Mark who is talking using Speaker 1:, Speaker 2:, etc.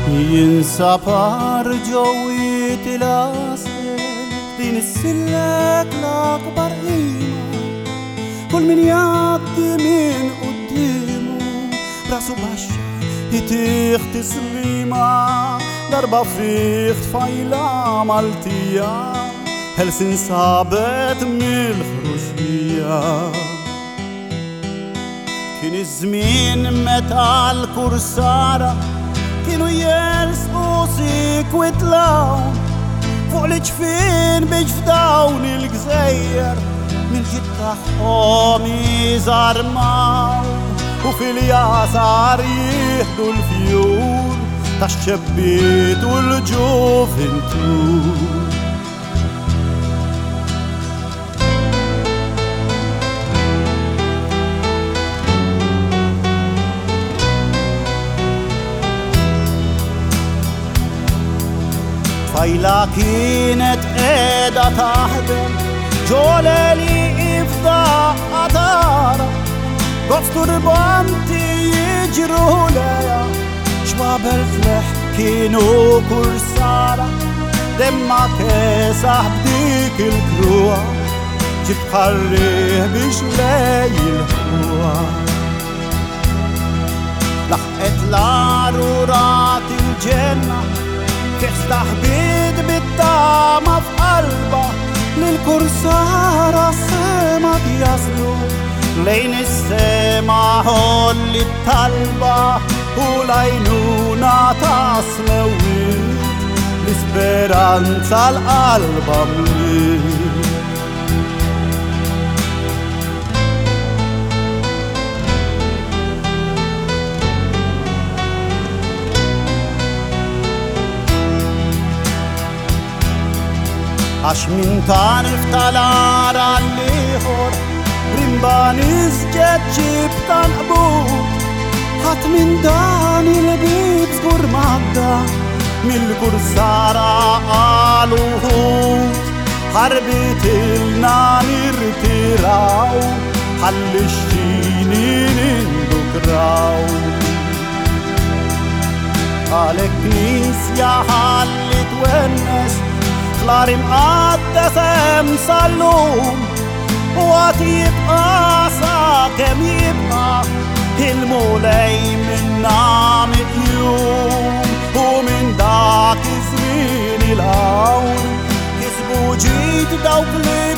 Speaker 1: ينسافر جوي تلاسل بينسلك لأكبر قيمة كل من يعدي من قدامه راسه بشع يتيخ تسليمة ضربة فريخ فايلة مالتية هلسن صابت من الخروجية كان الزمين متى الكرسارة كانوا يلسقوا سيك وتلاون فوق الجفين بجفداون الجزاير من جد حامي زرماو وفي اليسار يهدوا الفيول تالشبيت والجوفنتول فايلة كانت قاعدة تحضن جولالي إفضاء أدارة قصد ربانتي يجروا ليا شباب الفلح كانوا كرسارة دمع كاسح بديك الكروع جبت حريه بجلاي الهوا لحقت لعرورات الجنة تستحبيد بالطعمة في قلبها للكرسارة السما بيصلوا لين السما هو اللي بطلبة ولينونا تصلوي لسبيرانسا القلبة ملي عش من تعرف تلار الليهور رمبانيز جد جيب تنقبوت حت من داني البيت سكور مادة من الكرسارة قالوا هوت حربت لنا نرتراو حل الشينين اندكراو قالك نيس يا حل تونس خلاري مقدسة مصلوم وقت يبقى ساكم يبقى المولاي من نعم يوم ومن داك سنين العون كسبوا جيد دوك